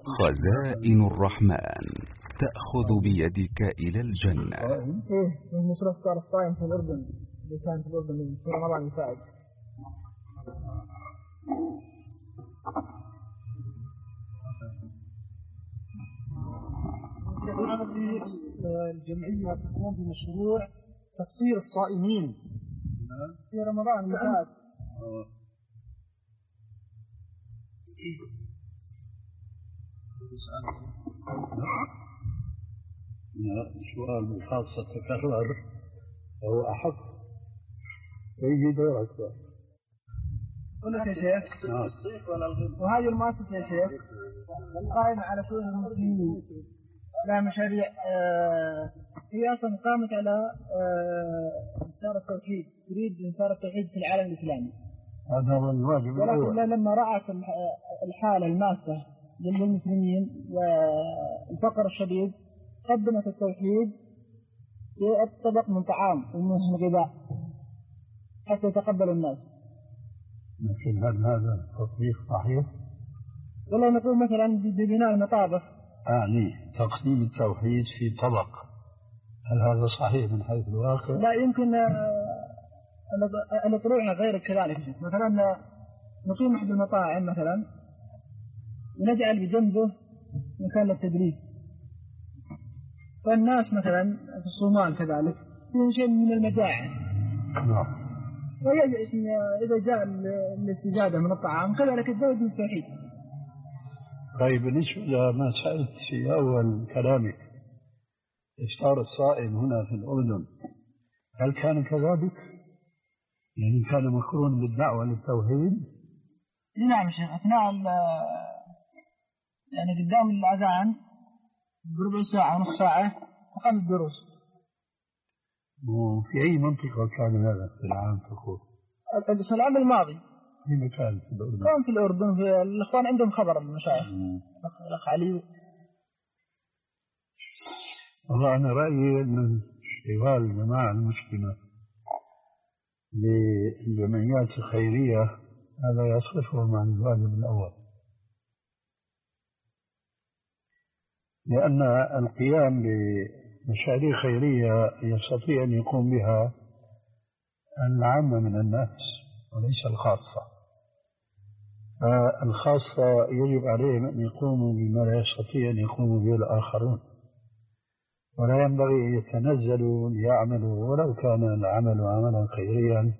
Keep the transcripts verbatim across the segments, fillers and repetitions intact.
خزائن الرحمن تأخذ بيدك إلى الجنة. إيه من نشر أفكار الصائم في الأردن اللي كان في الأردن في رمضان الفائت. الجمعية تقوم بمشروع تفطير الصائمين في رمضان اللي فات. سؤال بخاصة تكرر هو أحق يجي دورك. قل لك يا شيخ وهذه المؤسسة يا شيخ القائمة على شؤون المسلمين لها مشاريع آه هي أصلا قامت على انتشار آه التوحيد، تريد انتشار التوحيد في العالم الإسلامي. هذا هو الواجب الأول. ولكن لما رأت الحالة الماسة للمسلمين والفقر الشديد قدمت التوحيد في الطبق من طعام ومن غذاء حتى يتقبل الناس. لكن هل هذا تطبيق صحيح؟ والله نقول مثلا ببناء المطابخ يعني تقديم التوحيد في طبق، هل هذا صحيح من حيث الواقع؟ لا يمكن أن طلوعنا غير كذلك. مثلا نقيم أحد المطاعم مثلا ونجعل بجنبه مكان للتدريس، فالناس مثلا في الصومال كذلك فيهم شيء من المجاعة. نعم. وإذا جاء الاستزادة من الطعام كذلك الزود من التوحيد. طيب بالنسبة لما سألت في أول كلامك إفطار الصائم هنا في الأردن، هل كان كذلك؟ يعني كان مقرون بالدعوة للتوحيد؟ نعم شيخ، أثناء يعني قدام الأذان بربع ساعة نص ساعة تقام الدروس. وفي أي منطقة كان هذا في العام تقول؟ في العام الماضي. في مكان في الأردن؟ كان في الأردن، في الإخوان عندهم خبر المشايخ الأخ علي. والله أنا رأيي أن اشتغال الجماعة المسلمة بالجمعيات الخيرية هذا يصرفهم عن الواجب الأول، لأن القيام بمشاريع خيرية يستطيع أن يقوم بها العامة من الناس وليس الخاصة. فالخاصة يجب عليهم أن يقوموا بما لا يستطيع أن يقوموا به الآخرون، ولا ينبغي أن يتنزلوا ليعملوا ولو كان العمل عملا خيريا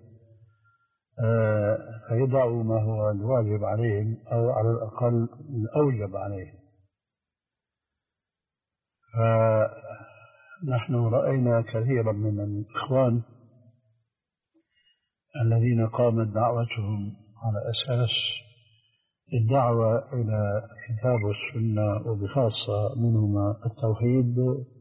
فيضعوا ما هو الواجب عليهم أو على الأقل الأوجب عليهم. فنحن رأينا كثيرا من الإخوان الذين قامت دعوتهم على أساس الدعوة إلى الكتاب والسنة وبخاصة منهما التوحيد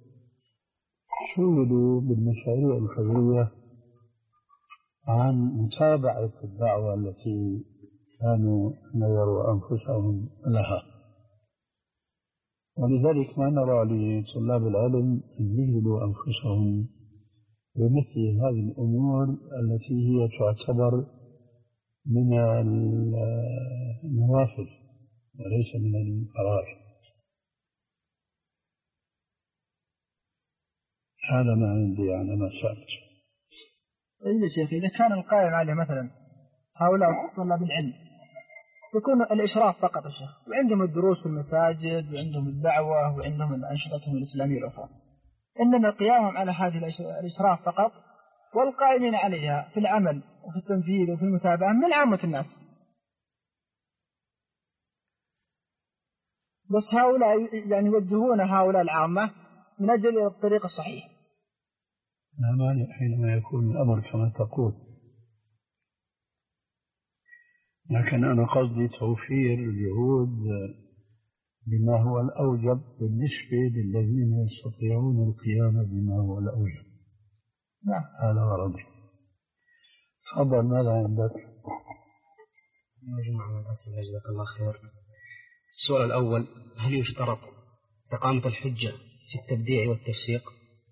شغلوا بالمشاريع الخيرية عن متابعة الدعوة التي كانوا نذروا أنفسهم لها. ولذلك ما نرى لطلاب العلم أن يجهدوا أنفسهم بمثل هذه الأمور التي هي تعتبر من النوافل وليس من الفرائض. هذا ما عندي على ما سألت. إيه يا شيخ، إذا كان القائم عليه مثلا هؤلاء طلاب العلم يكون الإشراف فقط يا شيخ، وعندهم الدروس في المساجد وعندهم الدعوة وعندهم الأنشطة الإسلامية الأخرى، إنما قيامهم على هذه الإشراف فقط والقائمين عليها في العمل وفي التنفيذ وفي المتابعة من عامة الناس. بس هؤلاء يعني يوجهون هؤلاء العامة من أجل الطريق الصحيح. لا مانع حينما يكون الأمر كما تقول، لكن أنا قصدي توفير الجهود بما هو الأوجب بالنسبة للذين يستطيعون القيام بما هو الأوجب. نعم. هذا غرضي. تفضل، ماذا عندك؟ مجموعة من الأسئلة جزاك الله خير. السؤال الأول: هل يشترط إقامة الحجة في التبديع والتفسيق؟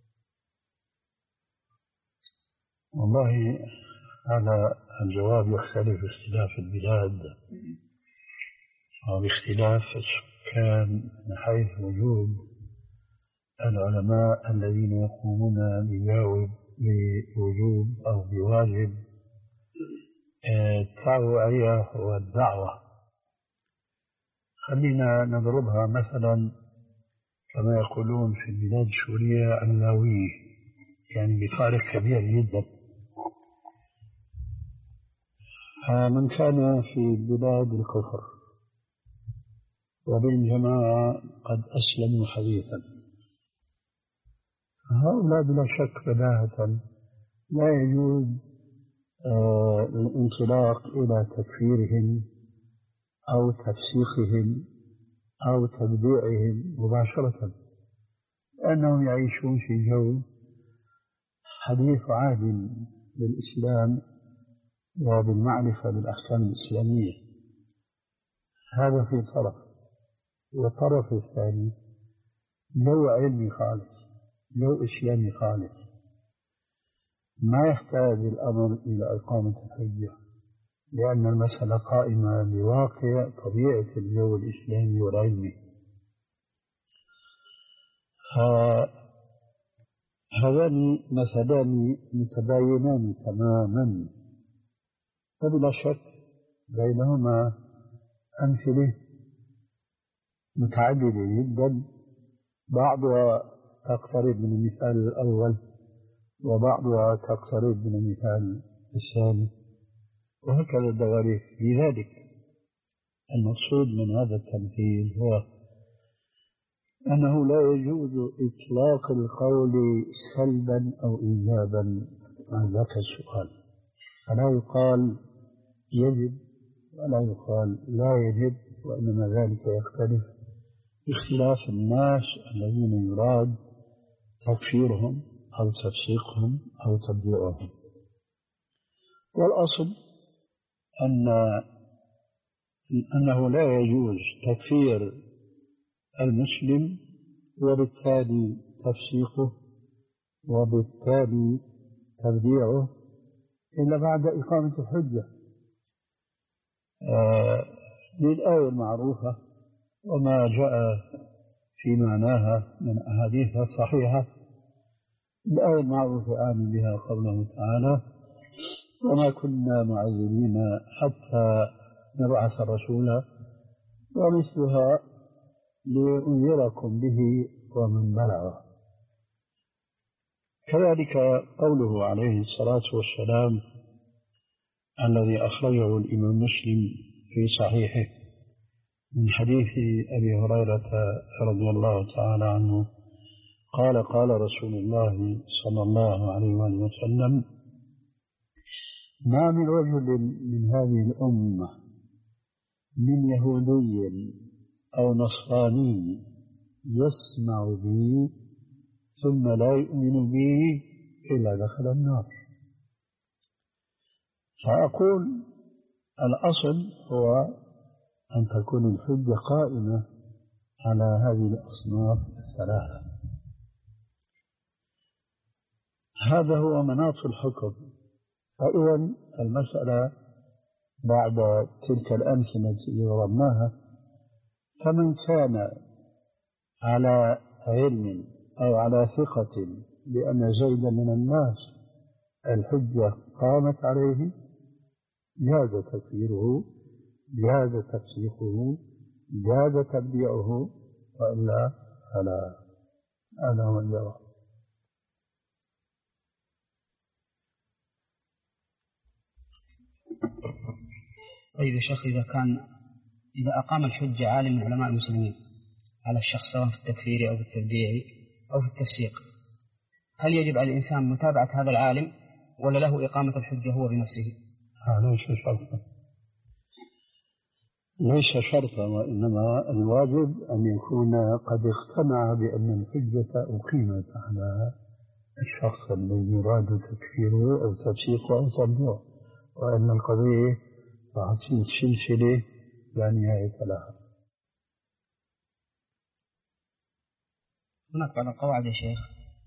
والله هذا الجواب يختلف باختلاف البلاد وباختلاف كان من حيث وجود العلماء الذين يقومون بجاوب بوجوب أو بواجب التوعية والدعوة. خلينا نضربها مثلا كما يقولون في البلاد السورية اللاوية، يعني بفارق كبير جدا. من كان في بلاد الكفر وبالجماعة قد أسلموا حديثا، هؤلاء بلا شك بداهة لا يجوز آه الانطلاق إلى تكفيرهم أو تفسيقهم أو تبديعهم مباشرة، لأنهم يعيشون في جو حديث عهد بالإسلام وبالمعرفة بالأحكام الإسلامية. هذا في طرف، والطرف الثاني جو علمي خالص، جو إسلامي خالص، ما يحتاج الأمر إلى إقامة الحجة، لأن المسألة قائمة بواقع طبيعة الجو الإسلامي والعلمي. هذان مثلان متباينان تماما، وبلا شك بينهما أمثلة متعددة جدا، بعضها تقترب من المثال الأول وبعضها تقترب من المثال الثاني، وهكذا الدواليب. لذلك المقصود من هذا التمثيل هو أنه لا يجوز إطلاق القول سلبا أو إيجابا عن ذاك السؤال، فلا يقال يجب ولا يقال لا يجب، وإنما ذلك يختلف باختلاف الناس الذين يراد تكفيرهم أو تفسيقهم أو تبديعهم. والأصل أن أنه لا يجوز تكفير المسلم وبالتالي تفسيقه وبالتالي تبديعه إلا بعد إقامة الحجة آه للآية المعروفة وما جاء في معناها من أحاديث صحيحة. الآية المعروفة آمن بها قوله تعالى: وما كنا معذبين حتى نبعث رسولا، ومثلها لأنذركم به ومن بلغ. كذلك قوله عليه الصلاة والسلام الذي أخرجه الإمام مسلم في صحيحه من حديث أبي هريرة رضي الله تعالى عنه قال: قال رسول الله صلى الله عليه وآله وسلم: ما من رجل من هذه الأمة من يهودي أو نصراني يسمع بي ثم لا يؤمن بي إلا دخل النار. فأقول الأصل هو أن تكون الحجة قائمة على هذه الأصناف الثلاثة. هذا هو مناط الحكم. فإذا المسألة بعد تلك الأمثلة التي ضربناها، فمن كان على علم أو على ثقة بأن زيدا من الناس الحجة قامت عليه جاز تكفيره، جاز تفسيقه، جاز تبديعه، وإلا فلا. هذا هو الجواب. طيب يا شيخ، إذا كان إذا أقام الحجة عالم من علماء المسلمين على الشخص سواء في التكفير أو في التبديع أو في التفسيق، هل يجب على الإنسان متابعة هذا العالم ولا له إقامة الحجة هو بنفسه؟ هذا ليس شرطا، ليس شرطا، وإنما الواجب أن يكون قد اقتنع بأن الحجة أقيمت على الشخص الذي يراد تكفيره أو تفسيقه أو تبديعه، وأن القضية تصير سلسلة لا نهاية لها. هناك بعض القواعد يا شيخ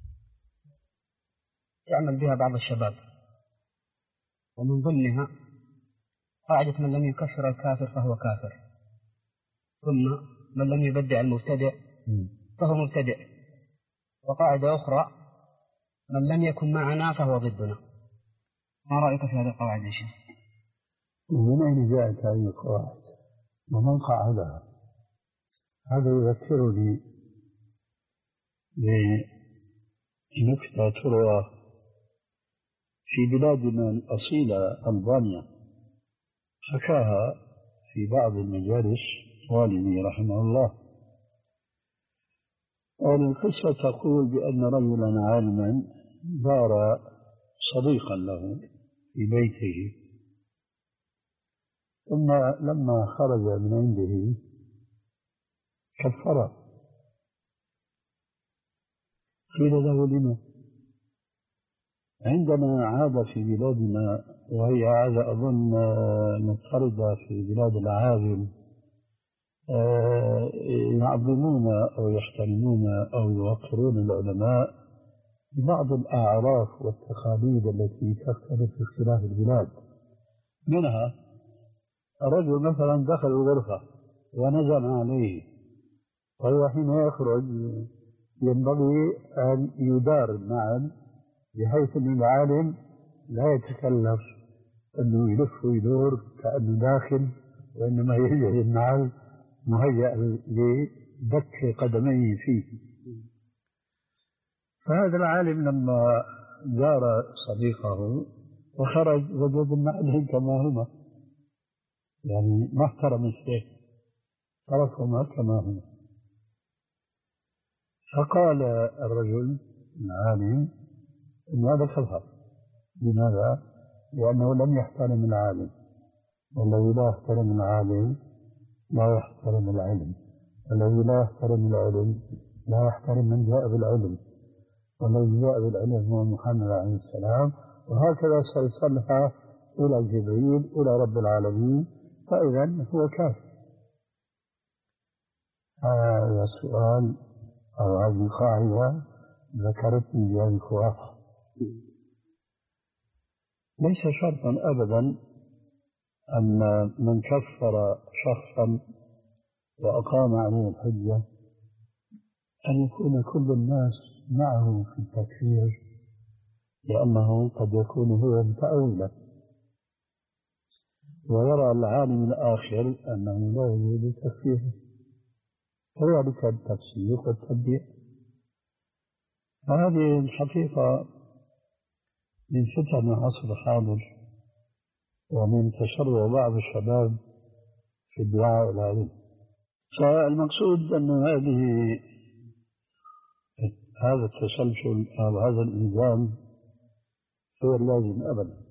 يعمل بها بعض الشباب، ومن ضمنها قاعدة من لم يكفر الكافر فهو كافر، ثم من لم يبدع المبتدع فهو مبتدع، وقاعدة أخرى من لم يكن معنا فهو ضدنا. ما رأيك في هذه القواعد يا شيخ؟ ومن أين جاءت هذه القواعد ومن قاعدها؟ هذا يذكرني بنكتة تروى في بلادنا الأصيلة ألبانيا، حكاها في بعض المجالس والدي رحمه الله. والقصة تقول بأن رجلا عالما زار صديقا له في بيته، ثم لما خرج من عنده كفره. قيل له لما؟ عندنا عادة في بلادنا، وهي عادة أظن مضطردة في بلاد العاجم، يعظمون أو يحترمون أو يوقرون العلماء ببعض الأعراف والتقاليد التي تختلف في اختلاف البلاد. منها الرجل مثلا دخل الغرفة ونزل عليه، وهو حين يخرج ينبغي أن يدار النعل بحيث أن العالم لا يتكلف أنه يلف ويدور كأنه داخل، وإنما يجري النعل مهيأ لدك قدميه فيه. فهذا العالم لما زار صديقه وخرج وجد النعلين كما هما، يعني ما احترم الشيء، تركهما كما هما. فقال الرجل العالم إن هذا خطأ. لماذا؟ لأنه لم يحترم العالم، والذي لا يحترم العالم لا يحترم العلم، والذي لا يحترم العلم لا يحترم من جاء بالعلم، والذي جاء بالعلم هو محمد عليه السلام. وهكذا سيصلها إلى جبريل إلى رب العالمين، فإذا هو كافر. هذا السؤال أو هذه القاعدة ذكرتني بهذه الخرافة. ليس شرطا أبدا أن من كفر شخصا وأقام عليه الحجة أن يكون كل الناس معه في التكفير، لأنه قد يكون هو متأولا ويرى العالم الآخر أنه لا يجوز تكفيره، كذلك التفسيق والتبديع. هذه الحقيقة من فتن العصر الحاضر، ومن تشرع بعض الشباب في الدعاء إلى العلم. فالمقصود أن هذه هذا التسلسل أو هذا الإلزام هو اللازم أبدا.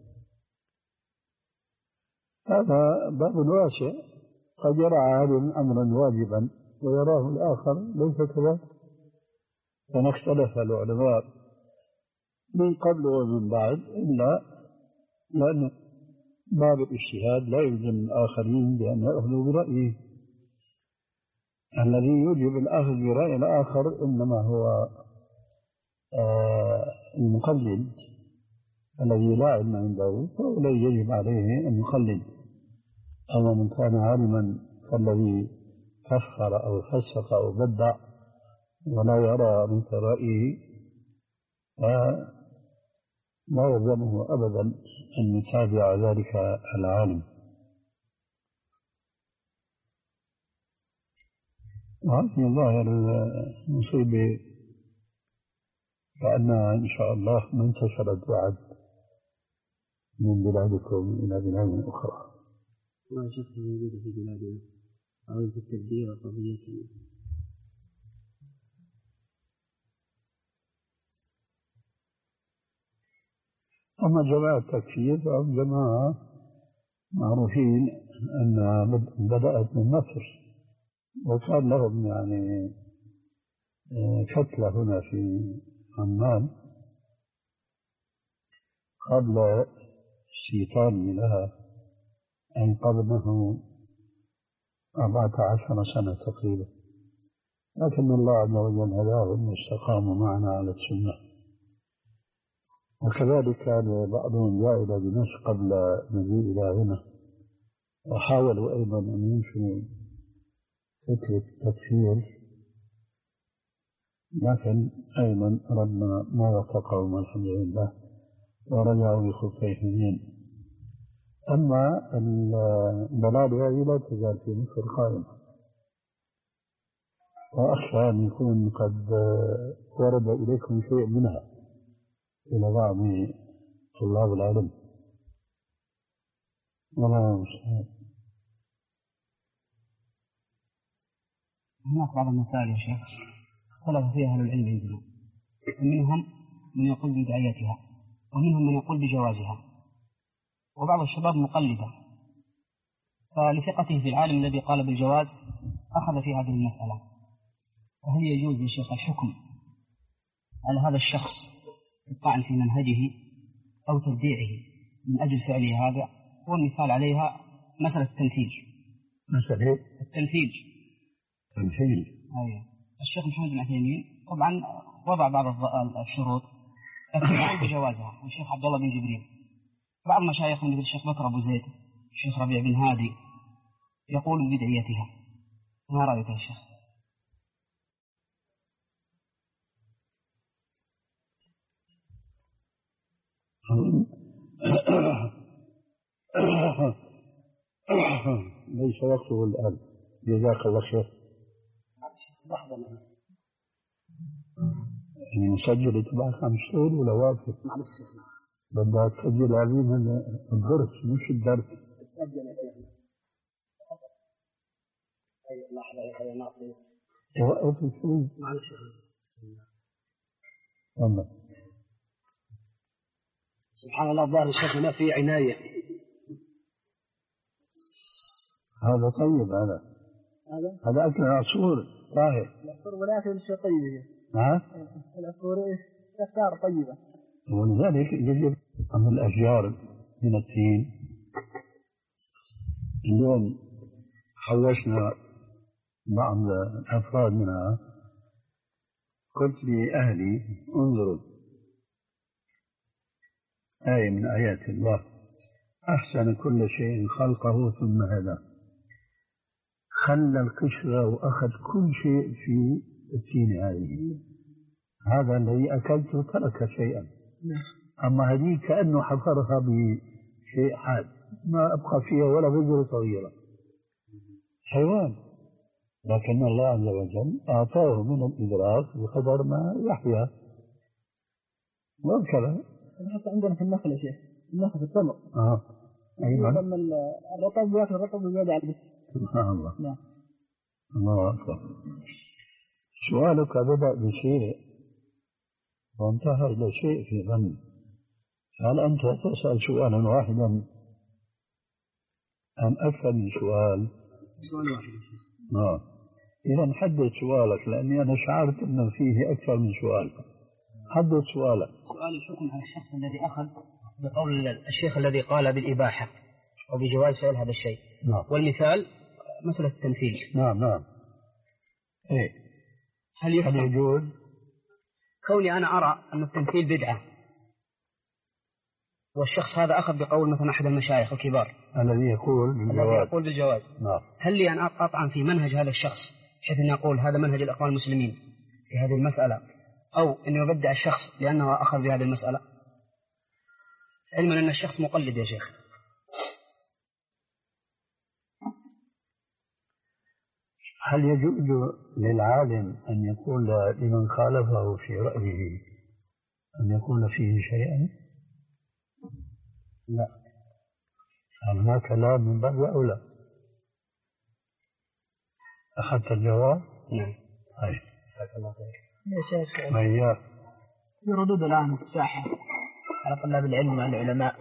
هذا باب واسع، قد يرى عالم أمرا واجبا ويراه الآخر ليس كذلك. فما اختلف العلماء من قبل ومن بعد إلا لأن باب الاجتهاد لا يلزم الآخرين بأن يأخذوا برأيه. الذي يوجب الأخذ برأي الآخر إنما هو آه المقلد الذي لا علم عنده، فلا يجب عليه أن يقلد. أما من كان عالما فالذي كفر أو فسق أو بدع ولا يرى مثل رأيه لا يلزمه أبدا أن يتابع ذلك العالم. وهذه ظاهر المصيبة كأنها إن شاء الله ما انتشرت بعد من بلادكم إلى بلاد أخرى. ما شفت موجودة في بلادنا عاوز التبديع وقضية. أما جماعة التكفير فهم جماعة معروفين أنها بدأت من مصر، وكان لهم يعني فتلة هنا في عمان قبل استيطان لها، أي قبله أربعة عشر سنة تقريبا، لكن الله عز وجل هداهم واستقاموا معنا على السنة. وكذلك كان بعضهم جاء إلى دمشق قبل مجيء إلى هنا، وحاولوا أيضا أن ينشروا فتوى التكفير، لكن أيضا ربنا ما وفقهم الحمد لله ورجعوا بخفيه يمين. أما الضلال هذه لا تزال في مصر قائمة، وأخشى أن يكون قد ورد إليكم شيء منها إلى بعض طلاب العلم، والله مستعان. هناك بعض المسائل يا شيخ اختلف فيها أهل العلم عندنا، ومنهم من يقول بدعيتها ومنهم من يقول بجوازها، وبعض الشباب مقلدة، فلثقته في العالم الذي قال بالجواز أخذ في هذه المسألة. فهل يجوز يا شيخ الحكم على هذا الشخص الطعن في منهجه أو تبديعه من أجل فعله هذا؟ والمثال عليها مسألة التمثيل. مسألة التمثيل تمثيل أيوة. الشيخ محمد بن عثيمين طبعا وضع بعض الشروط لكن يقول بجوازها، والشيخ عبد الله بن جبريل، بعض مشايخنا مثل الشيخ بكر أبو زيد، الشيخ ربيع بن هادي يقول بدعيتها. ما رأيك يا شيخ؟ ليس وقته الآن، جزاك الله خير. لحظة نسجل تبعك عم تشتغل ولا واقف؟ معلش بدها تسجل علينا الدرس مش الدرس. تسجل يا شيخنا. أي لحظة يا أخي نعطي. وقف شوي. معلش والله. سبحان الله، الظاهر شيخنا في عناية. هذا طيب، هذا هذا هذا أكل عصفور طاهر. العصفور ولكن شيء طيب. ها؟ العصفور إيش؟ أفكار طيبة. ولذلك يجب أن الأشجار من التين. اليوم حوشنا بعض الأفراد منها، قلت لأهلي انظروا آية من آيات الله: أحسن كل شيء خلقه ثم هدى. خلى القشرة وأخذ كل شيء في التين هذه. هذا الذي أكلته ترك شيئا، أما هذه كأنه حفرها بشيء حاد، ما أبقى فيها ولا بذرة صغيرة. حيوان، لكن الله عز وجل أعطاه من الإدراك بقدر ما يحيا. وهكذا حتى عندنا في النخل يا شيخ، النخل في التمر. آه أيضا لما الرطب ياكل الرطب ويبعد على البس. سبحان الله. نعم. الله أكبر. سؤالك بدأ بشيء وانتهى إلى شيء في ظن. هل أنت تسأل سؤالا واحدا أم أكثر من سؤال؟ سؤال واحد. نعم. إذا حدد سؤالك، لأني أنا شعرت أنه فيه أكثر من سؤال. حدد سؤالك. سؤال الحكم على الشخص الذي أخذ بقول الشيخ الذي قال بالإباحة أو بجواز فعل هذا الشيء. نعم. والمثال مسألة التمثيل. نعم نعم. إيه. هل يحكم يجوز؟ كوني أنا أرى أن التمثيل بدعة، والشخص هذا أخذ بقول مثلا أحد المشايخ الكبار الذي يقول الذي بالجواز. يقول بالجواز. نعم. هل لي أن أطعن في منهج هذا الشخص بحيث أن أقول هذا منهج الأخوان المسلمين في هذه المسألة، أو أن يبدع الشخص لأنه أخذ بهذه المسألة، علما أن الشخص مقلد يا شيخ؟ هل يجوز للعالم أن يقول لمن خالفه في رأيه أن يقول فيه شيئا؟ لا. هذا كلام من باب أولى. أخذت الجواب؟ نعم. طيب. جزاك الله خير. يا شيخ وإياك. في ردود الآن متساحة على طلاب العلم وعلى العلماء،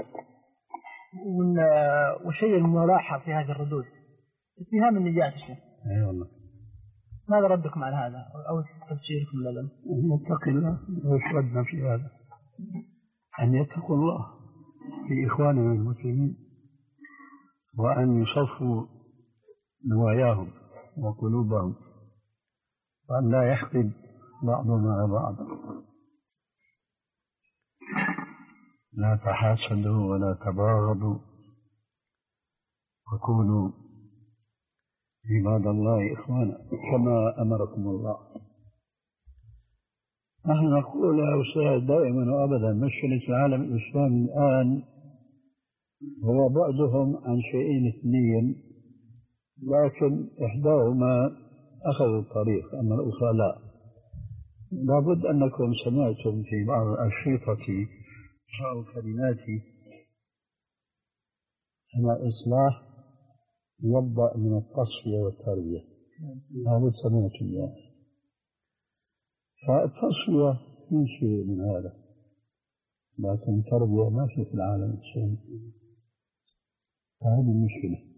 والشيء الملاحظ في هذه الردود اتهام النجاة يا شيخ. اي والله. ماذا ردكم على هذا أو تفسيركم لنا؟ يتقي الله. وش ردنا في هذا؟ أن يتقوا الله في إخوانهم المسلمين، وأن يصفوا نواياهم وقلوبهم، وأن لا يحقد بعضهم على بعض. لا تحاسدوا ولا تباغضوا، وكونوا عباد الله إخوانا كما أمركم الله. نحن نقول يا أستاذ دائما وأبدا مشكلة العالم الإسلامي الآن هو بعدهم عن شيئين اثنين، لكن إحداهما أخذوا الطريق أما الأخرى لا. لابد أنكم سمعتم في بعض أشرطتي أو كلماتي أن الإصلاح يبدأ من التصفية والتربية. لابد سمعتم ذلك. فالتصفية في شيء من هذا، لكن التربية ما في في العالم الإسلامي. هذه المشكلة.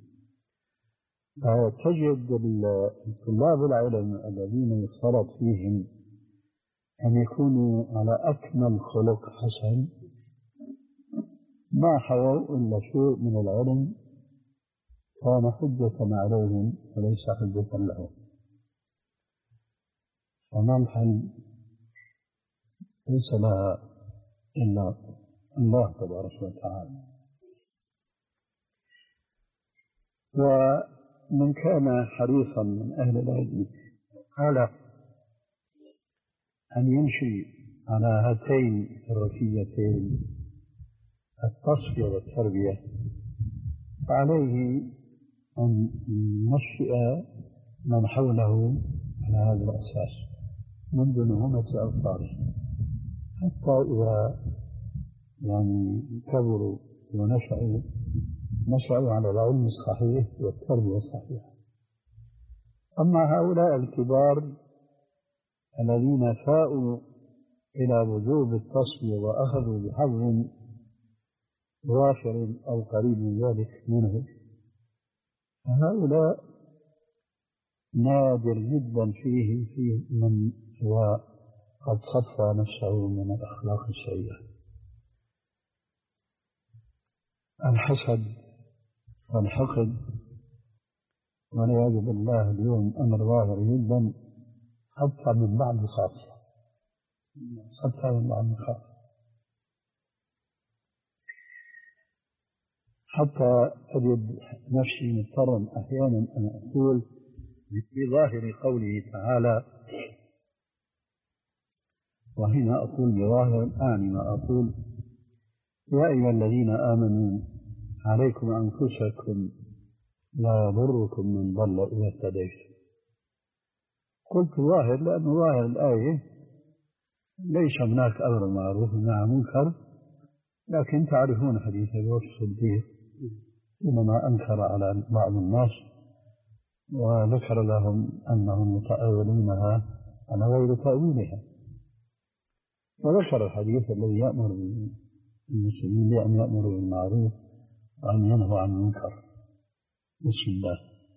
فتجد طلاب العلم الذين يفترض فيهم أن يكونوا على أكمل خلق حسن ما حووا إلا شيء من العلم كان حجة عليهم وليس حجة لهم. وما الحل؟ ليس لها إلا الله تبارك وتعالى. ومن كان حريصا من أهل العلم على أن يمشي على هاتين الركيتين التصفية والتربية فعليه أن ينشئ من حوله على هذا الأساس منذ نهومة أظفاره، حتى إذا يعني كبروا ونشأوا نشأوا على العلم الصحيح والتربية الصحيحة. أما هؤلاء الكبار الذين فاءوا إلى وجوب التصفية وأخذوا بحظ وافر أو قريب من ذلك منه، فهؤلاء نادر جدا فيه فيه من هو قد صفى نفسه من الأخلاق السيئة. الحسد والحقد والعياذ بالله اليوم أمر ظاهر جدا، حتى من بعض خاصة حتى من بعض خاصة حتى أجد نفسي مضطرا أحيانا أن أقول بظاهر قوله تعالى، وهنا أقول بظاهر أعني ما أقول: يا أيها الذين آمنوا عليكم أنفسكم لا يضركم من ضل إذا اهتديتم. قلت ظاهر لأن ظاهر الآية ليس هناك أمر معروف ونهي عن منكر، لكن تعرفون حديث أبي بكر الصديق حينما أنكر على بعض الناس وذكر لهم أنهم متأولونها على غير تأويلها، وذكر الحديث الذي يأمر المسلمين بأن يأمروا بالمعروف وأن ينهوا عن المنكر. بسم الله.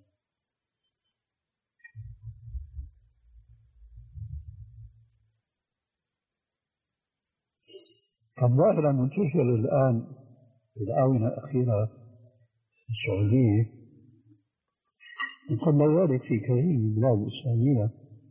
الظاهرة المنتشرة الآن في الآونة الأخيرة في السعودية، وقبل ذلك في كثير من البلاد الإسلامية،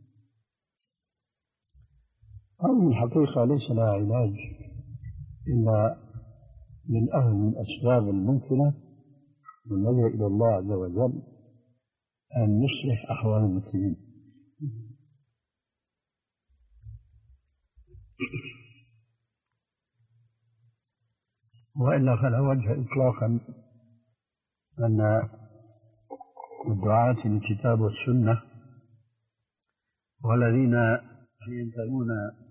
هذه الحقيقة ليس لها علاج إلا للأخذ من الأسباب الممكنة واللجوء إلى الله عز وجل أن يصلح أحوال المسلمين. وإلا فلا وجه إطلاقا أن الدعاة للكتاب والسنة والذين ينتمون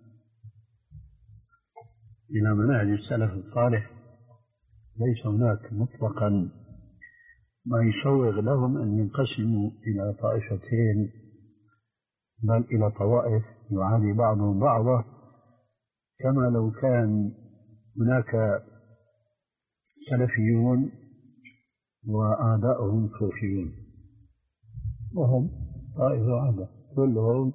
إلى منهج السلف الصالح ليس هناك مطلقا ما يسوغ لهم أن ينقسموا إلى طائفتين، بل إلى طوائف يعادي بعضهم بعضا، كما لو كان هناك سلفيون وأعداؤهم صوفيون، وهم طائفة واحدة كلهم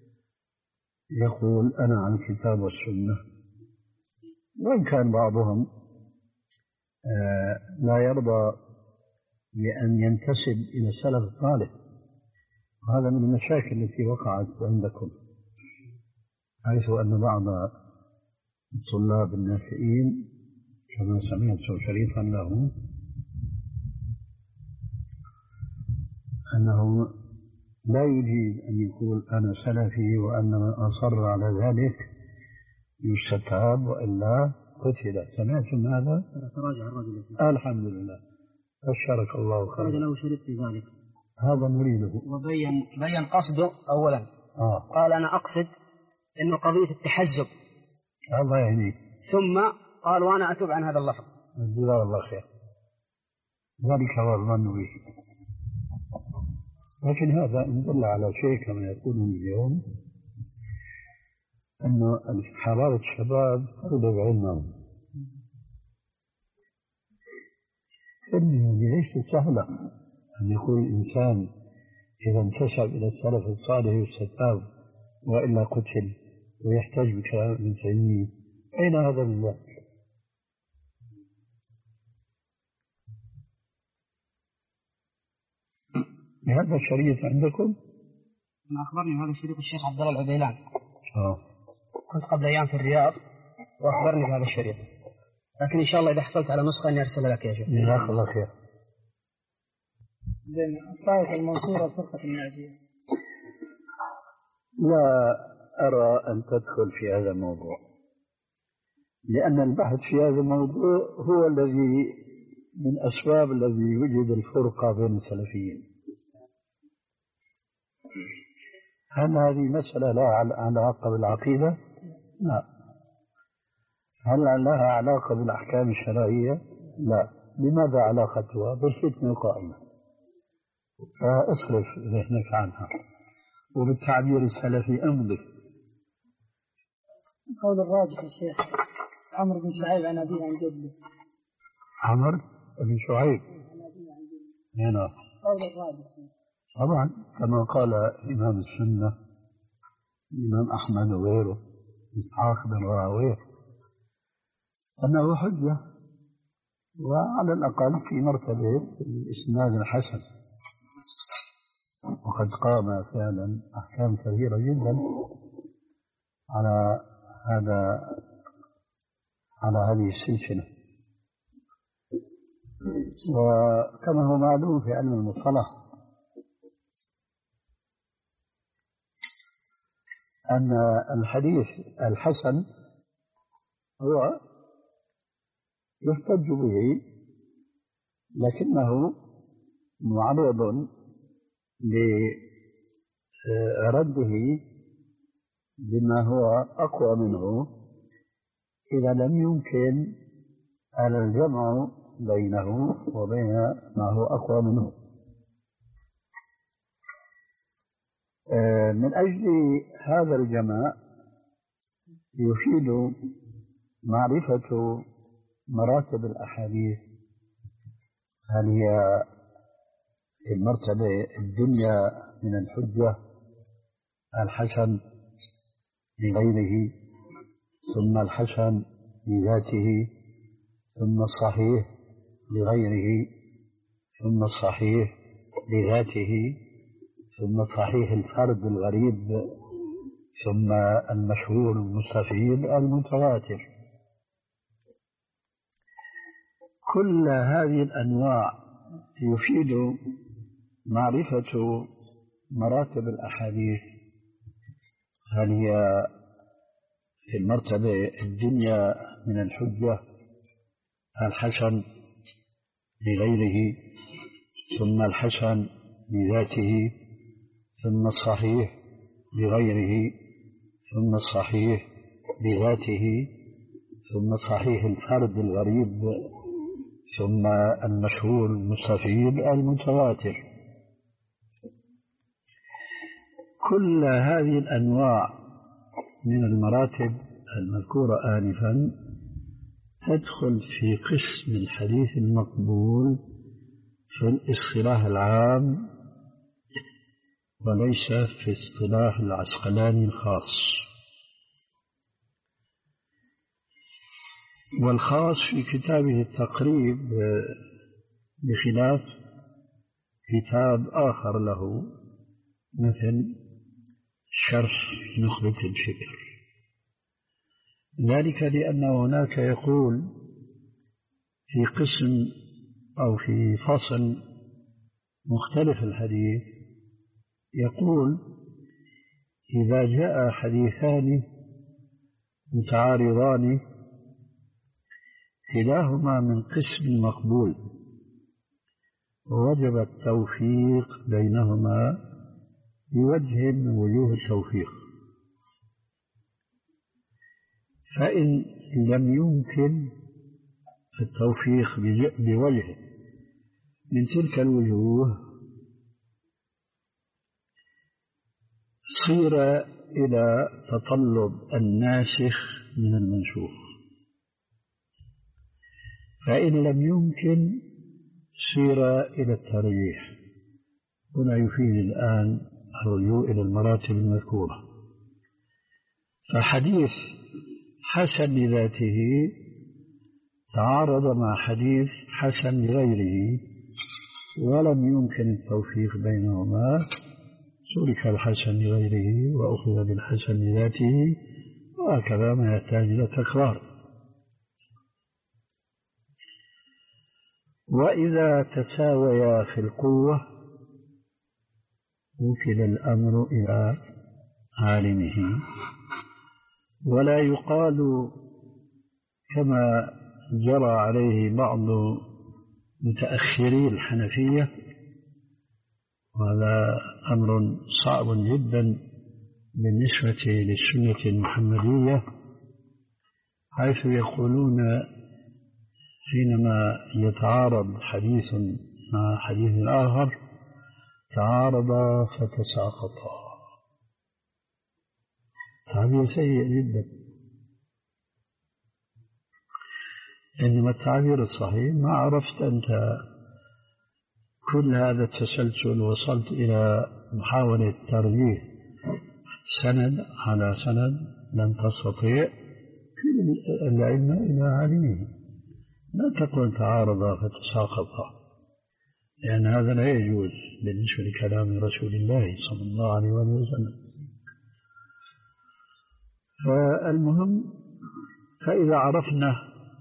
يقول أنا عن الكتاب والسنة، وإن كان بعضهم آه لا يرضى بأن ينتسب إلى السلف الصالح. وهذا من المشاكل التي وقعت عندكم، حيث أن بعض الطلاب الناشئين كما سمعت شريفا له أنه لا يجيز أن يقول أنا سلفي وأن من أصر على ذلك يستتاب وإلا قتل. سمعتم هذا؟ تراجع الرجل. الحمد لله، بشرك الله خيرا. خرج له شريط في ذلك. هذا نريده. وبين بين قصده أولا. آه. قال أنا أقصد إنه قضية التحزب. الله يهديك. ثم قال وأنا أتوب عن هذا اللفظ. جزاه الله خير. ذلك هو الظن به. لكن هذا إن دل على شيء كما يقولون اليوم أنه حرارة الشباب تغلب علمهم. يعني ليست سهلة أن يقول الإنسان إذا انتسب إلى السلف الصالح يستتاب وإلا قتل ويحتاج بكلام ابن تيمية. أين هذا من ذلك؟ هذا الشريط عندكم؟ أنا أخبرني هذا الشريط الشيخ عبد الله العبيلان. آه. كنت قبل أيام في الرياض وأخبرني بهذا الشريط، لكن إن شاء الله إذا حصلت على نسخة أني أرسلها لك يا شيخ. جزاك الله خير. زين، الطائفة المنصورة فرقة الناجية. لا أرى أن تدخل في هذا الموضوع، لأن البحث في هذا الموضوع هو الذي من أسباب الذي يوجد الفرقة بين السلفيين. هل هذه مسألة لها علاقة بالعقيدة؟ لا. هل لها علاقة بالأحكام الشرعية؟ لا. لماذا علاقتها؟ بالفتنة القائمة، فاصرف ذهنك عنها، وبالتعبير السلفي أمضي. قول الراجح يا شيخ عمرو بن شعيب عن أبيه عن جده. عمرو بن شعيب هنا قول الراجح طبعا كما قال إمام السنة الإمام أحمد وغيره إسحاق بن راهويه أنه حجة، وعلى الأقل في مرتبة الإسناد الحسن، وقد قام فعلا أحكام كثيرة جدا على هذا على هذه السلسلة. وكما هو معلوم في علم المصطلح أن الحديث الحسن هو يحتج به، لكنه معرض لرده بما هو أقوى منه إذا لم يمكن الجمع بينه وبين ما هو أقوى منه. من أجل هذا الجمع يفيد معرفة مراتب الأحاديث، هل هي المرتبة الدنيا من الحجة، الحسن لغيره، ثم الحسن لذاته، ثم الصحيح لغيره، ثم الصحيح لذاته، ثم صحيح الفرد الغريب، ثم المشهور المستفيد المتواتر. كل هذه الأنواع يفيد معرفة مراتب الأحاديث، هل هي في المرتبة الدنيا من الحجة، الحسن لغيره، ثم الحسن لذاته، ثم الصحيح لغيره، ثم الصحيح لذاته، ثم صحيح الفرد الغريب، ثم المشهور المستفيد المتواتر. كل هذه الأنواع من المراتب المذكورة آنفا تدخل في قسم الحديث المقبول في الاصطلاح العام وليس في اصطلاح العسقلاني الخاص. والخاص في كتابه التقريب بخلاف كتاب آخر له مثل شرح نخبة الفكر، ذلك لأن هناك يقول في قسم أو في فصل مختلف الحديث يقول إذا جاء حديثان متعارضان كلاهما من قسم مقبول ووجب التوفيق بينهما بوجه من وجوه التوفيق، فإن لم يمكن التوفيق بوجه من تلك الوجوه صير إلى تطلب الناسخ من المنسوخ، فإن لم يمكن صير إلى الترجيح. هنا يفيد الآن الرجوع إلى المراتب المذكورة. فحديث حسن لذاته تعارض مع حديث حسن لغيره ولم يمكن التوفيق بينهما، ترك الحسن لغيره وأخذ بالحسن لذاته، وهكذا ما يحتاج إلى تكرار. وإذا تساويا في القوة وكل الأمر إلى عالمه، ولا يقال كما جرى عليه بعض متأخري الحنفية، وهذا أمر صعب جدا بالنسبة للسنة المحمدية، حيث يقولون حينما يتعارض حديث مع حديث آخر تعارضا فتساقطا. تعبير سيء جدا، إنما التعبير الصحيح ما عرفت أنت كل هذا التسلسل وصلت إلى محاولة ترجيح سند على سند لن تستطيع كل العلم إلى عالمه. لا تقول تعارضا فتساقطا، لأن هذا لا يجوز بالنسبة لكلام رسول الله صلى الله عليه وسلم. فالمهم، فإذا عرفنا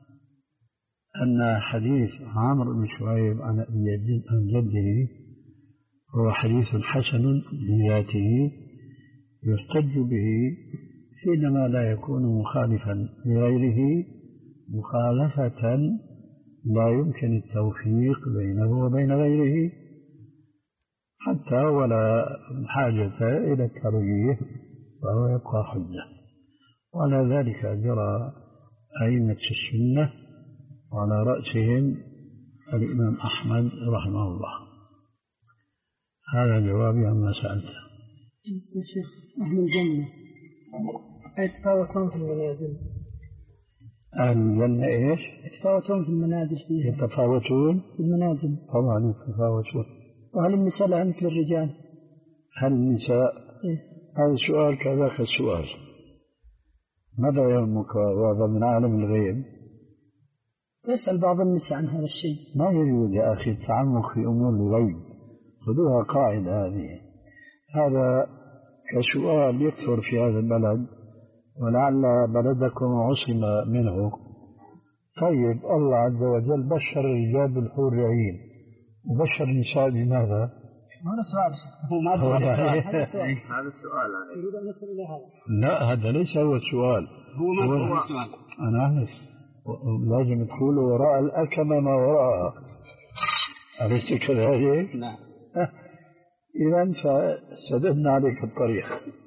أن حديث عمرو بن شعيب عن جده هو حديث حسن لذاته يحتج به حينما لا يكون مخالفا لغيره مخالفة لا يمكن التوفيق بينه وبين غيره حتى ولا حاجة إلى الترجيح، فهو يبقى حجة. وعلى ذلك جرى أئمة السنة وعلى رأسهم الإمام أحمد رحمه الله. هذا جوابي عما سألته. يا شيخ، أهل الجنة يتفاوتون في المنازل. أهل الجنة إيش؟ يتفاوتون في المنازل فيها. يتفاوتون في المنازل. طبعا يتفاوتون. وهل النساء لها مثل الرجال؟ هل النساء؟ إيه؟ هذا السؤال كذاك السؤال. ماذا يهمك وهذا من عالم الغيب؟ يسأل بعض النساء عن هذا الشيء. ما يجوز يا أخي التعمق في أمور الغيب، خذوها قاعدة هذه. هذا كسؤال يكثر في هذا البلد ولعل بلدكم عصم منه. طيب، الله عز وجل بشر الرجال بالحور العين وبشر النساء بماذا؟ هذا سؤال. هو ما هو هذا يعني السؤال. هذا السؤال عليه. يريد أن يصل إلى هذا. لا، هذا ليس هو السؤال. هو ما هو هو السؤال. أنا أعرف لازم تقول وراء الأكمة ما وراءها، أليس كذلك؟ نعم. إذا فسددنا عليك الطريق.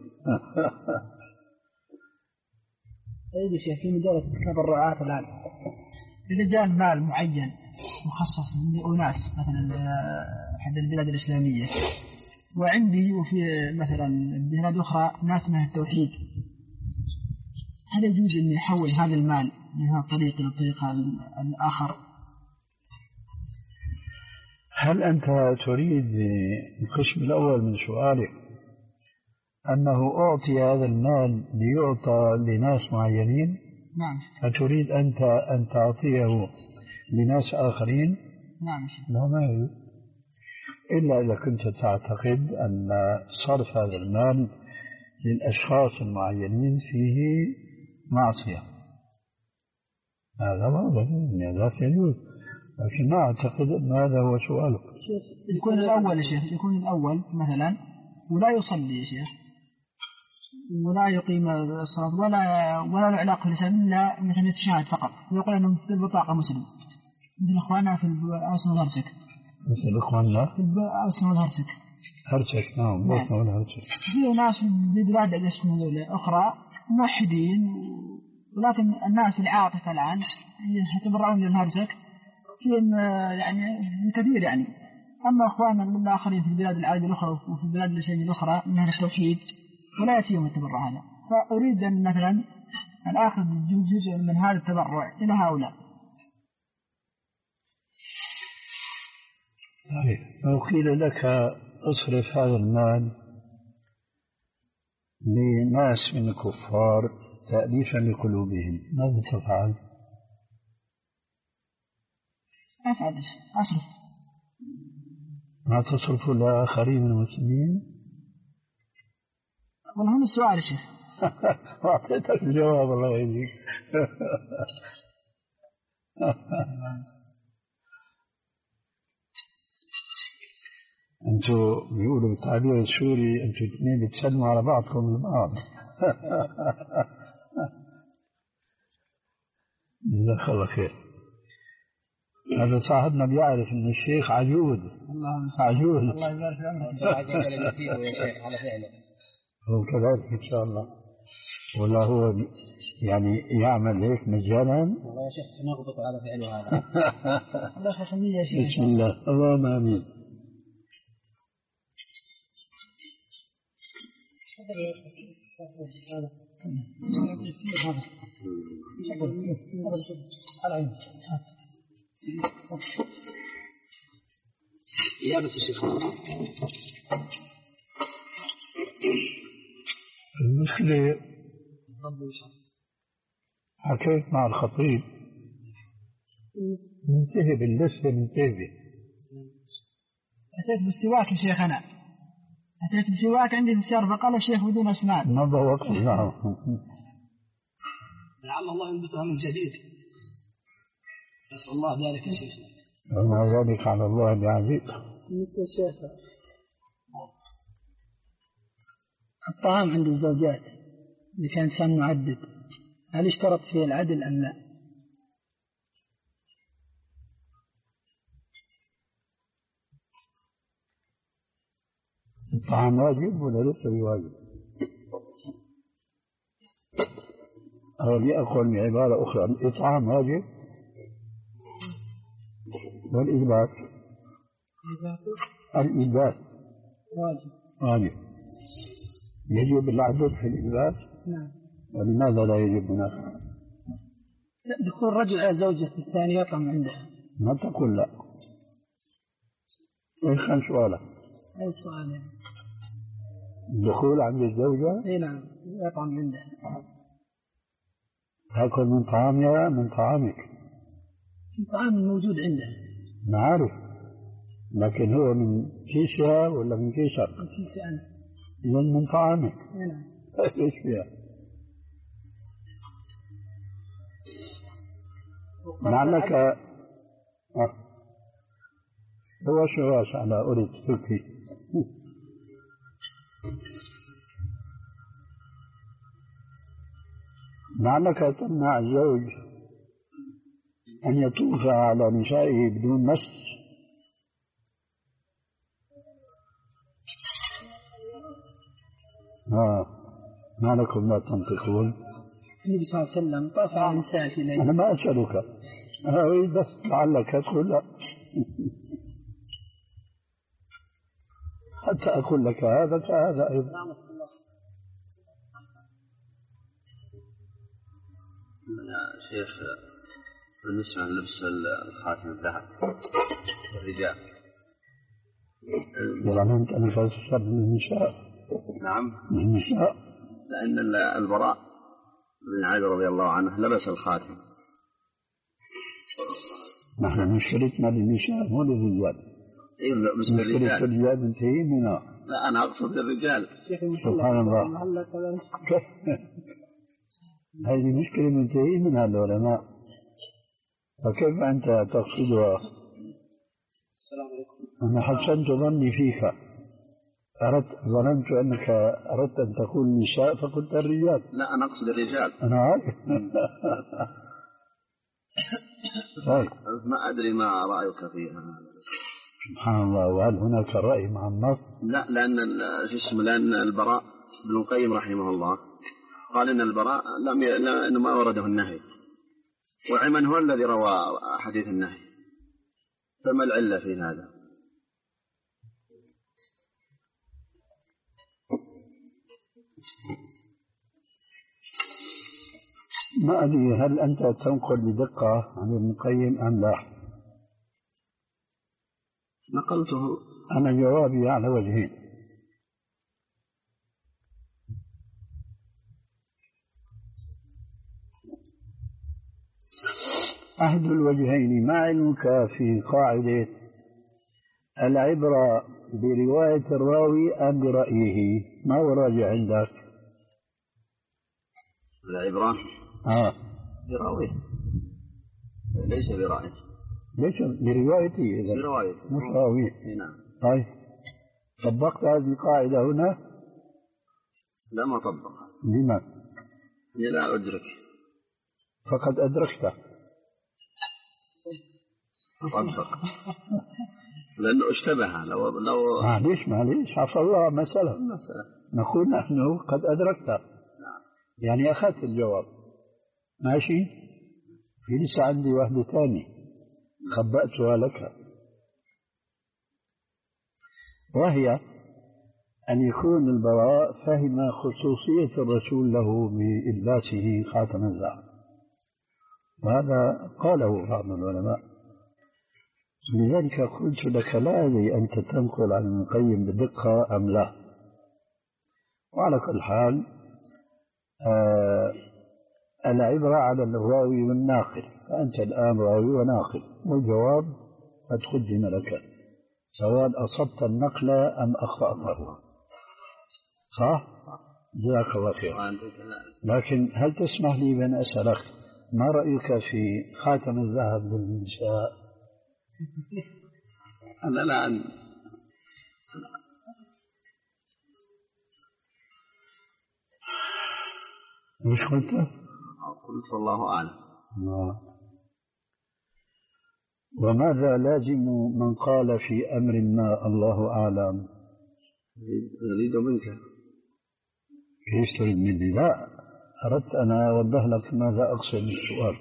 طيب يا شيخ، في مجال التبرعات الآن إذا جاء مال معين مخصص لأناس مثلا أحد البلاد الإسلامية، وعندي وفي مثلا بلاد أخرى ناس من التوحيد، هل يجوز أن يحول هذا المال من هذا الطريق إلى الطريق الآخر؟ هل أنت تريد القسم الأول من سؤالك أنه أعطي هذا المال ليعطى لناس معينين؟ نعم. أتريد أنت أن تعطيه لناس آخرين؟ نعم. لا، ما يجوز، إلا إذا كنت تعتقد أن صرف هذا المال للأشخاص المعينين فيه معصية، هذا واضح، لا يجوز. لكن ما أعتقد أن هذا هو سؤالك. يكون الأول يا شيخ، يكون الأول مثلا ولا يصلي يا شيخ ولا يقيم الصلاة ولا ولا له علاقة بالإسلام إلا مثلا يتشاهد فقط ويقول أنه في البطاقة مسلم، مثل إخواننا في أرسنال والهرسك. مثل إخواننا في أرسنال والهرسك. هرسك نعم بيتنا والهرسك. في ناس في بلاد أخرى موحدين، ولكن الناس العاطفة الآن يتبرعون للهرسك في يعني كثير يعني. أما إخواننا الآخرين في البلاد العربية الأخرى وفي البلاد الإسلامية الأخرى من أهل التوحيد ولا يأتيهم التبرع هذا، فأريد أن مثلا أن آخذ جزء من هذا التبرع إلى هؤلاء. لو قيل لك اصرف هذا المال لناس من الكفار تأليفا لقلوبهم ماذا تفعل؟ أفعل أصرف. ما تصرف لآخرين من المسلمين؟ والله هنا السؤال يا شيخ. أعطيتك الجواب الله يهديك. أنتوا بيقولوا بالتعبير السوري أنتوا اثنين بتسلموا على بعضكم البعض. جزاك الله خير. هذا صاحبنا بيعرف إن الشيخ عجوز. الله عجوز. الله يبارك في عمرك. عجل اللي فيه يا شيخ على فعله. هو كذلك إن شاء الله. ولا هو يعني يعمل هيك مجانا؟ والله يا شيخ نغبط على فعله هذا. الله يخليه يا شيخ. بسم الله اللهم آمين. يا بس الشيخ المشكلة حكيت مع الخطيب منتهي باللسة منتهي. أتيت بالسواك يا شيخ أنا أتيت بالسواك عندي في السيارة فقال الشيخ بدون أسنان. ما ضوقت نعم. لعل الله ينبتها من جديد. نسأل الله ذلك يا شيخ. وما ذلك على الله بعزيز. بالنسبة للشيخ الطعام عند الزوجات إذا كان إنسان معدد هل اشترط فيه العدل أم لا؟ الطعام واجب ولا ليس بواجب؟ أو لأقول بعبارة أخرى الإطعام واجب والإلباس الإلباس واجب. واجب. يجب العدل في الإلباس؟ نعم. ولماذا لا يجب هناك؟ دخول رجل على زوجة الثانية يطعم عندها. ما تقول لا. إيش كان سؤالك؟ أي سؤال يعني. الدخول عند الزوجة؟ اي نعم يطعم عندها. تأكل من طعامها من طعامك. الطعام الموجود عندها. ما عارف. لكن هو من كيسها ولا من كيسك؟ من كيسي أنا. إذا من طعامك. اي نعم. إيش فيها؟ لعلك هو شواش على أريد تركي. لعلك تمنع الزوج أن يطوف على نسائه بدون مس. آه. ما لكم لا تنطقون؟ النبي صلى الله عليه وسلم طاف على النساء في ليلة. أنا ما أسألك، أنا أريد بس لعلك تقول لا حتى أقول لك هذا فهذا أيضا. يا شيخ بالنسبة للبس الخاتم الذهب للرجال يعني أنت أنا فاسد للنساء. نعم للنساء لأن البراء بن عازب رضي الله عنه لبس الخاتم. نحن نشترطنا للنساء مو للرجال. ايوه بس نشترط الرجال منتهي منها. لا أنا أقصد الرجال. سبحان الله. هذه مشكلة منتهي منها العلماء. فكيف أنت تقصدها؟ السلام عليكم. أنا حسنت ظني فيك، أردت ظننت أنك أردت أن تقول النساء فقلت الرجال. لا أنا أقصد الرجال. أنا عارف. طيب. ما أدري ما رأيك فيها. سبحان الله، وهل هناك رأي مع النص؟ لا، لأن شو اسمه لأن البراء ابن القيم رحمه الله قال إن البراء لم ي... لا... ما ورده النهي، وعمن هو الذي روى حديث النهي، فما العلة في هذا؟ ما أدري هل أنت تنقل بدقة عن ابن القيم أم لا؟ نقلته. أنا جوابي على وجهين. أحد الوجهين: ما علمك في قاعدة العبرة برواية الراوي أم برأيه؟ ما هو راجع عندك؟ العبرة آه براويه ليس برأيه. ليش بروايته؟ إذا بروايته مش راويه. نعم. طيب طبقت هذه القاعدة هنا؟ لا ما طبقها. لما؟ لا أدرك. فقد أدركته. طبق لأنه اشتبه. لو لو معليش معليش عفى الله، مسألة مسألة نقول نحن قد أدركته. نعم. يعني أخذت الجواب ماشي. في لسه عندي واحدة ثانية خبأتها لك، وهي أن يكون البراء فهم خصوصية الرسول له بإلباسه خاتم الذهب، وهذا قاله بعض العلماء. لذلك قلت لك لا أدري أنت تنقل عن ابن القيم بدقة أم لا. وعلى كل حال آه العبرة على الراوي والناقل، فأنت الآن راوي وناقل، والجواب قد قدم لك سواء أصبت النقل أم أخطأته. صح؟ جزاك الله خير. لكن هل تسمح لي بأن أسألك ما رأيك في خاتم الذهب للنساء؟ أنا لا أن... مش قلت؟ قلت والله أعلم. آه. وماذا لازم من قال في أمر ما الله أعلم؟ أريد منك. كيف تريد مني؟ لا، أردت أن أوضح لك ماذا أقصد بالسؤال.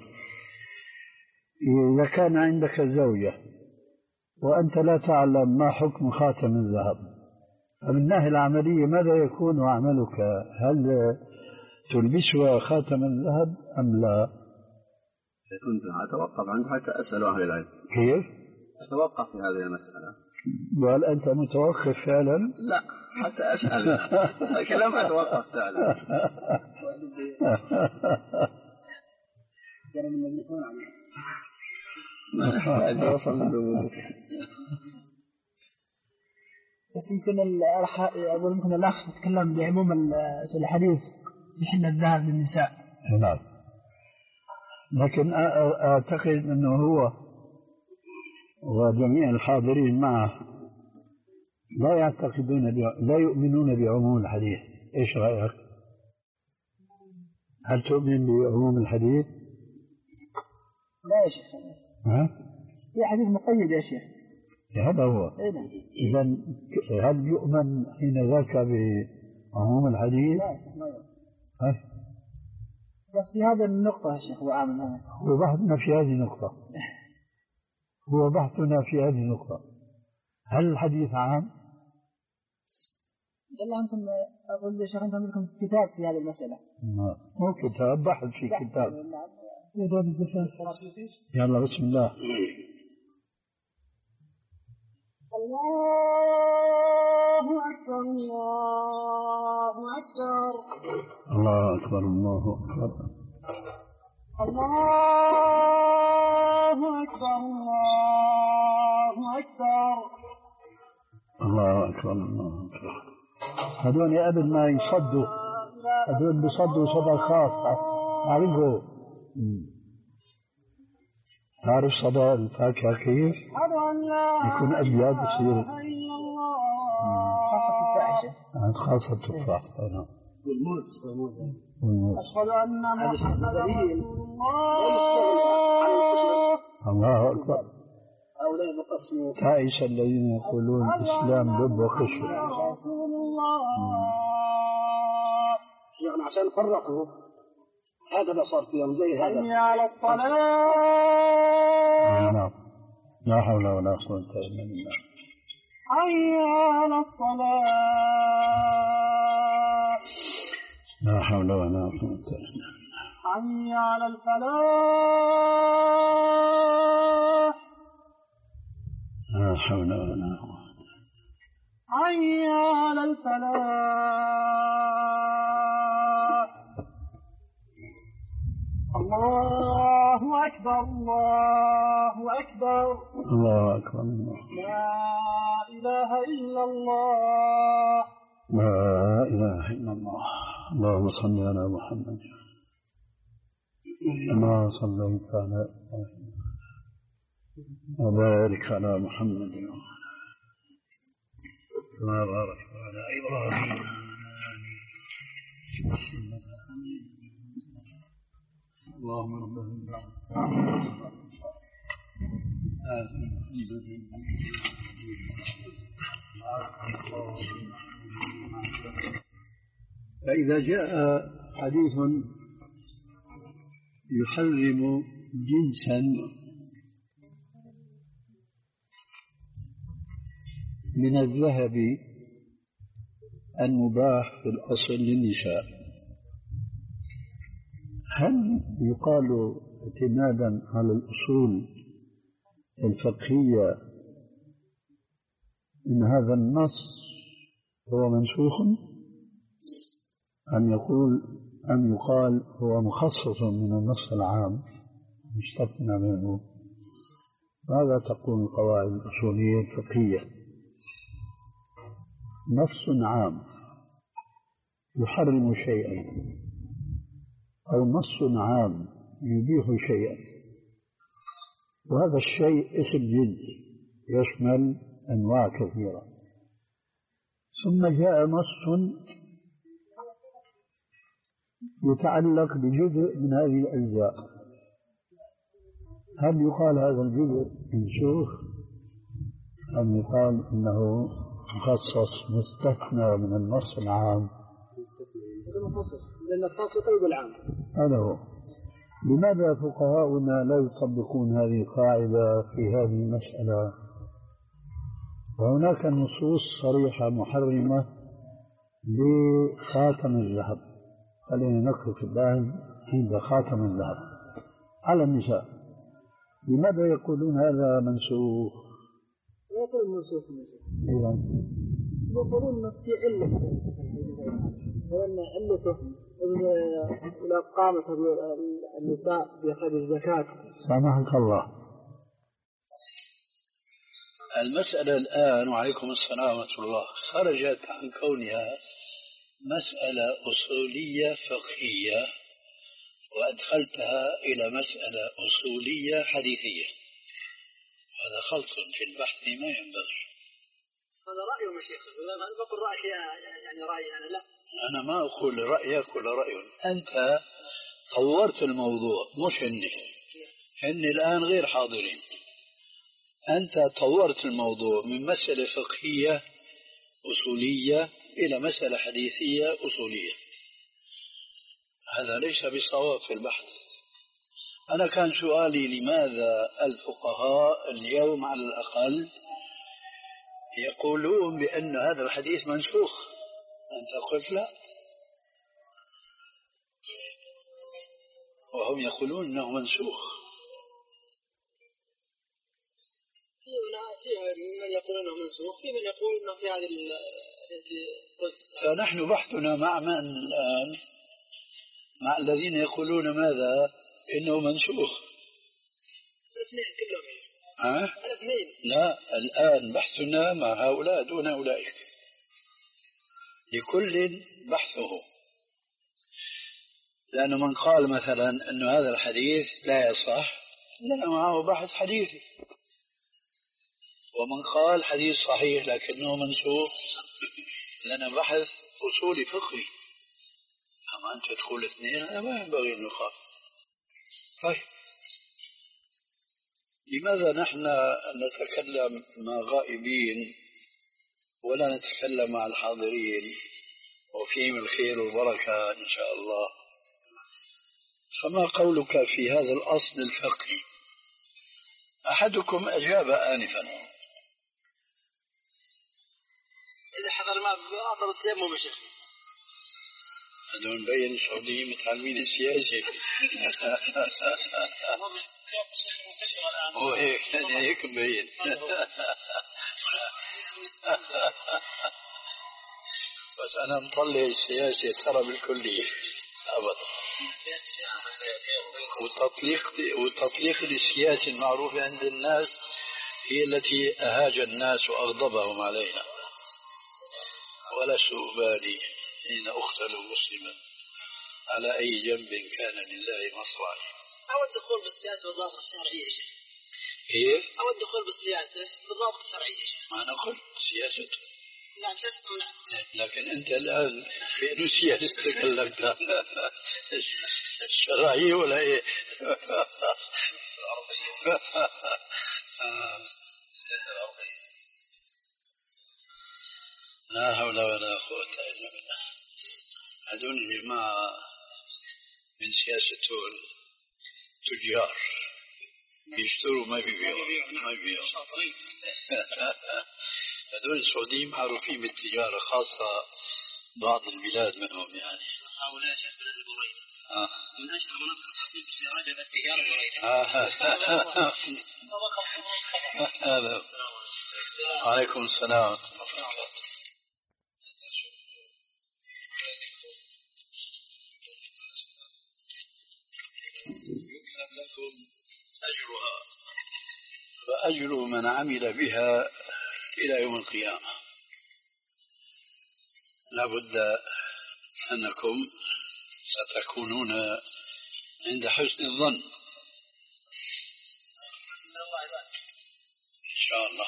إذا كان عندك زوجة وأنت لا تعلم ما حكم خاتم الذهب، فمن الناحية العملية ماذا يكون عملك؟ هل تلبسها خاتم الذهب أم لا؟ كنت أتوقف عنه حتى أسأل أهل العلم. كيف؟ أتوقف في هذه المسألة. وهل أنت متوقف فعلا؟ لا، حتى أسأل. كلام أتوقف فعلا. ما وصل بس يمكن أقول يمكن الأخ يتكلم بعموم الحديث يحل الذهب للنساء. نعم. لكن أعتقد أنه هو وجميع الحاضرين معه لا يعتقدون لا يؤمنون بعموم الحديث. إيش رأيك؟ هل تؤمن بعموم الحديث؟ لا يا شيخ. ها؟ في حديث مقيد يا شيخ. هذا هو. إذا هل يؤمن حين ذاك بعموم الحديث؟ لا يا شيخ ما يؤمن. ها؟ بس في هذا النقطة يا شيخ هو عامل هذا. هو بحثنا في هذه النقطة. هو بحثنا في هذه النقطة. هل الحديث عام؟ يلا أنتم أقول يا شيخ أنتم لكم كتاب في هذه المسألة. مو كتاب، بحث في كتاب. يدور الزفاف. يلا بسم الله. الله أكبر الله أكبر. الله أكبر الله أكبر. الله أكبر الله أكبر. الله أكبر الله أكبر. هذول يا قبل ما يصدوا هذول بيصدوا صدى خاص، أعرفه. تعرف صدى الفاكهة كيف؟ يكون أبيض يصير خاصة الفاحشة خاصة التفاح. والموز والموز. أشهد أن محمدا رسول الله. الله أكبر. هؤلاء مقسموا تعيش الذين يقولون الإسلام لب وقشر. رسول الله. يعني عشان فرقوا هكذا صار فيهم زي هذا. حي على الصلاة. نعم. لا حول ولا قوة إلا بالله. حي على الصلاة. لا حول ولا قوة إلا بالله. حي على الفلاح. لا حول ولا قوة. حي على الفلاح. الله أكبر الله أكبر. الله أكبر. لا إله إلا الله. لا إله إلا الله. اللهم صل على محمد كما صليت على إبراهيم وبارك على محمد كما باركت على إبراهيم. اللهم رب فإذا جاء حديث يحرم جنسا من الذهب المباح في الأصل للنساء، هل يقال اعتمادا على الأصول الفقهية إن هذا النص هو منسوخ، أم يقول أم يقال هو مخصص من النص العام مستثنى منه؟ ماذا تقول القواعد الأصولية الفقهية؟ نص عام يحرم شيئا أو نص عام يبيح شيئا، وهذا الشيء اسم جنس يشمل أنواع كثيرة، ثم جاء نص يتعلق بجزء من هذه الأجزاء، هل يقال هذا الجزء منسوخ أم يقال إنه مخصص مستثنى من النص العام؟ لأن الخاص يطلب العام. هذا هو. لماذا فقهاؤنا لا يطبقون هذه القاعدة في هذه المسألة؟ وهناك نصوص صريحة محرمة لخاتم الذهب، خلينا نقف الآن عند خاتم الذهب على النساء، لماذا يقولون هذا منسوخ؟ يقول منسوخ إذا يقولون أنه في علة، وأن علته إذا قامت النساء بأخذ الزكاة. سامحك الله. المسألة الآن وعليكم السلام ورحمة الله خرجت عن كونها مسألة أصولية فقهية وأدخلتها إلى مسألة أصولية حديثية، هذا خلط في البحث ما ينبغي. هذا رأيهم يا شيخ، أنا بقول رأيي يعني رأيي أنا لا، أنا ما أقول رأيك ولا رأي، أنت طورت الموضوع مش هني هني الآن غير حاضرين، أنت طورت الموضوع من مسألة فقهية أصولية إلى مسألة حديثية أصولية، هذا ليس بصواب في البحث. أنا كان سؤالي لماذا الفقهاء اليوم على الأقل يقولون بأن هذا الحديث منسوخ، أنت قلت لا، وهم يقولون أنه منسوخ. في من يقول أنه منسوخ، في من يقول أنه في هذه التي قلت. فنحن بحثنا مع من الآن؟ مع الذين يقولون ماذا؟ إنه منسوخ. الاثنين كلهم. ها؟ الاثنين. لا، الآن بحثنا مع هؤلاء دون أولئك، لكل بحثه، لأن من قال مثلا أن هذا الحديث لا يصح لنا معه بحث حديثي، ومن قال حديث صحيح لكنه منسوخ لنا بحث أصولي فقهي. أما أنت تقول اثنين هذا ما ينبغي أن يخاف. طيب لماذا نحن نتكلم مع غائبين ولا نتكلم مع الحاضرين وفيهم الخير والبركة إن شاء الله؟ فما قولك في هذا الأصل الفقهي؟ أحدكم أجاب آنفا. إذا حضر ما بأطر التيمم يا شيخ. هذا مبين السعوديين متعلمين السياسة. هو هيك هيك مبين. بس أنا مطلع السياسة ترى بالكلية أبدا. والتطليق والتطليق للسياسة المعروفة عند الناس هي التي أهاج الناس وأغضبهم علينا. ولا أبالي حين أقتل مسلما على أي جنب كان لله مصرعي. أو الدخول بالسياسة والضابط الشرعي يا شيخ. إيه؟ أو الدخول بالسياسة بالضابط الشرعي يا شيخ. ما أنا قلت سياسة. نعم سياسة نعم. لكن أنت الآن في أنه سياسة تكلمت الشرعية ولا إيه؟ لا حول ولا قوة إلا بالله. هذول الجماعة من سياسة تجار بيشتروا ما بيبيعوا ما بيبيعوا. هذول السعوديين معروفين بالتجارة، خاصة بعض البلاد منهم يعني. هؤلاء شيخ بلاد البريدة من أشهر مناطق الحصيل في الشارع التجارة البريدة. وعليكم السلام. يكتب لكم أجرها وأجر من عمل بها إلى يوم القيامة. لابد أنكم ستكونون عند حسن الظن إن شاء الله.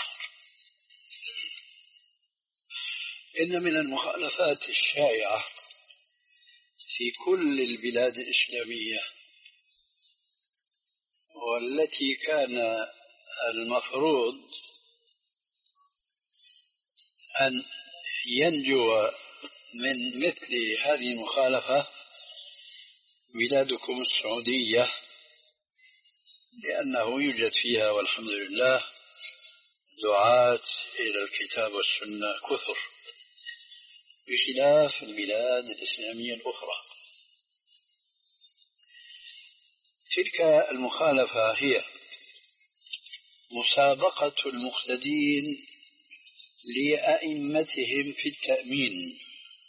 إن من المخالفات الشائعة في كل البلاد الإسلامية والتي كان المفروض أن ينجو من مثل هذه المخالفة بلادكم السعودية، لأنه يوجد فيها والحمد لله دعاة إلى الكتاب والسنة كثر بخلاف البلاد الإسلامية الأخرى. تلك المخالفة هي مسابقة المقتدين لأئمتهم في التأمين.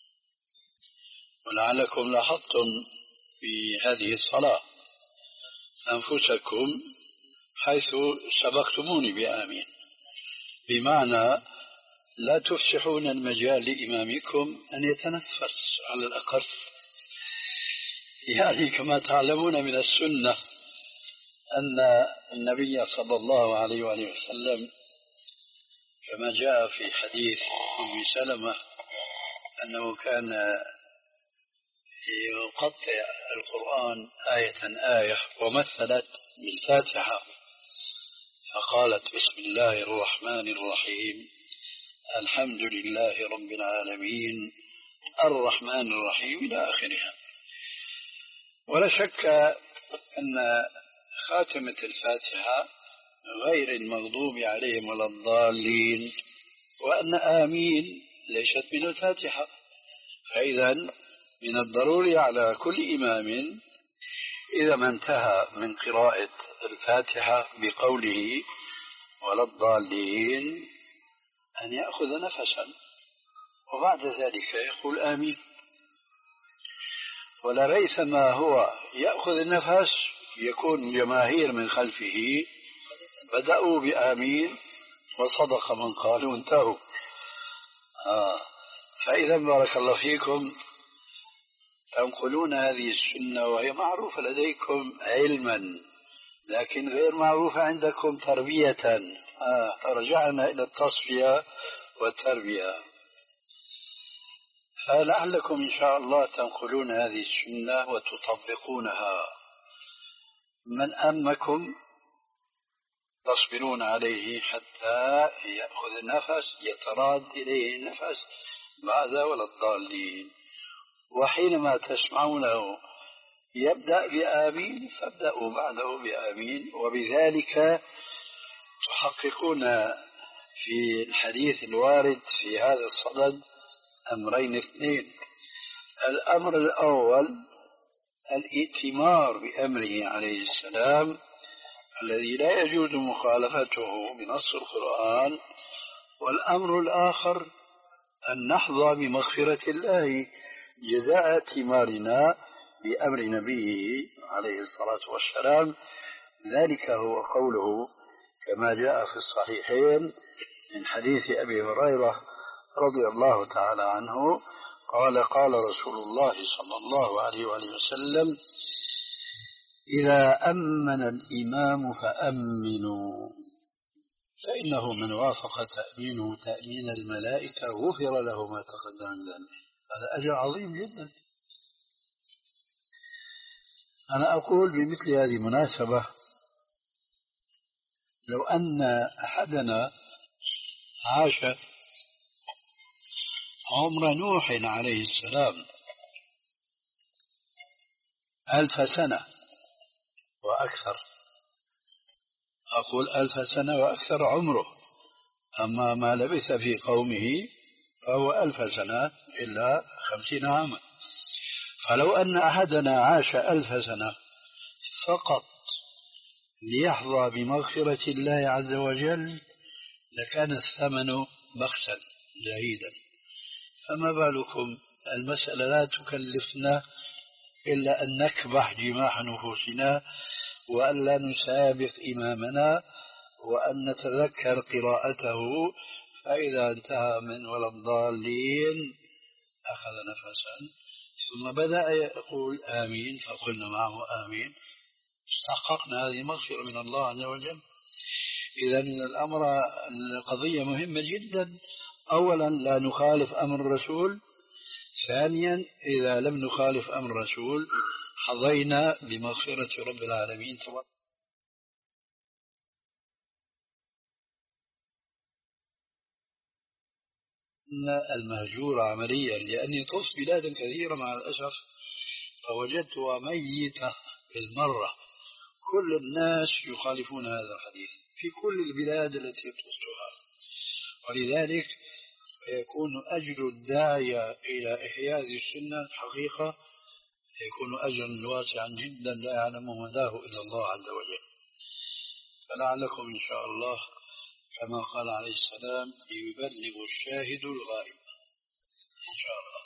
ولعلكم لاحظتم في هذه الصلاة أنفسكم حيث سبقتموني بآمين، بمعنى لا تفسحون المجال لإمامكم أن يتنفس على الأقل. يعني كما تعلمون من السنة أن النبي صلى الله عليه وآله وسلم كما جاء في حديث أم سلمة أنه كان يقطع القرآن آية آية، ومثلت بالفاتحة فقالت بسم الله الرحمن الرحيم الحمد لله رب العالمين الرحمن الرحيم إلى آخرها. ولا شك أن خاتمة الفاتحة غير المغضوب عليهم ولا الضالين، وأن آمين ليست من الفاتحة. فإذا من الضروري على كل إمام إذا ما انتهى من قراءة الفاتحة بقوله ولا الضالين أن يأخذ نفسا وبعد ذلك يقول آمين. ولا ريثما هو يأخذ النفس يكون جماهير من خلفه بدأوا بآمين وصدق من قالوا انتهوا. آه. فإذا بارك الله فيكم تنقلون هذه السنة وهي معروفة لديكم علما لكن غير معروفة عندكم تربية. آه رجعنا إلى التصفية والتربية، فلعلكم إن شاء الله تنقلون هذه السنة وتطبقونها. من أمكم تصبرون عليه حتى يأخذ النفس، يتراد إليه النفس بعد ولا الضالين. وحينما تسمعونه يبدأ بآمين فابدأوا بعده بآمين، وبذلك تحققون في الحديث الوارد في هذا الصدد أمرين اثنين. الأمر الأول الائتمار بأمره عليه السلام الذي لا يجوز مخالفته بنص القرآن، والأمر الآخر أن نحظى بمغفرة الله جزاء ائتمارنا بأمر نبيه عليه الصلاة والسلام. ذلك هو قوله كما جاء في الصحيحين من حديث أبي هريرة رضي الله تعالى عنه قال قال رسول الله صلى الله عليه وآله وسلم: إذا أمن الإمام فأمنوا، فإنه من وافق تأمينه تأمين الملائكة غفر له ما تقدم من ذنبه. هذا أجر عظيم جدا. أنا أقول بمثل هذه المناسبة لو أن أحدنا عاش عمر نوح عليه السلام ألف سنة وأكثر، أقول ألف سنة وأكثر عمره، أما ما لبث في قومه فهو ألف سنة إلا خمسين عاما. فلو أن أحدنا عاش ألف سنة فقط ليحظى بمغفرة الله عز وجل لكان الثمن بخسا زهيدا، فما بالكم المسألة لا تكلفنا إلا أن نكبح جماح نفوسنا وأن لا نسابق إمامنا وأن نتذكر قراءته، فإذا انتهى من ولا الضالين أخذ نفسا ثم بدأ يقول آمين فقلنا معه آمين، استحققنا هذه مغفرة من الله عز وجل. إذن الأمر القضية مهمة جدا. أولا لا نخالف أمر الرسول، ثانيا إذا لم نخالف أمر الرسول حظينا بمغفرة رب العالمين. المهجور عمليا، لأني طفت بلادا كثيرة مع الأسف فوجدتها ميتة بالمرة، كل الناس يخالفون هذا الحديث في كل البلاد التي طفتها، ولذلك يكون أجر الداعية إلى إحياء هذه السنة حقيقة يكون أجرا واسعا جدا لا يعلم مداه إلا الله عز وجل. فلعلكم إن شاء الله كما قال عليه السلام يبلغ الشاهد الغائب إن شاء الله.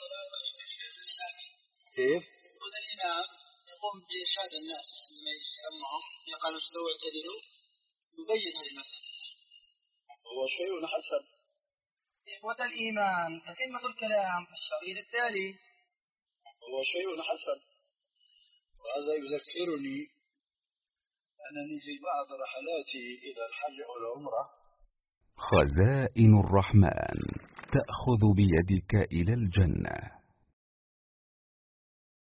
كيف؟ هذا الإمام يقوم بإرشاد الناس عندما يسمعهم يقال استووا اعتدلوا، يبين هذه المسألة. هو شيء حسن. إخوة الإيمان تتمة الكلام في الشريط التالي. هو شيء حسن، وهذا يذكرني أنني في بعض رحلاتي إلى الحج أو العمرة. خزائن الرحمن تأخذ بيدك إلى الجنة.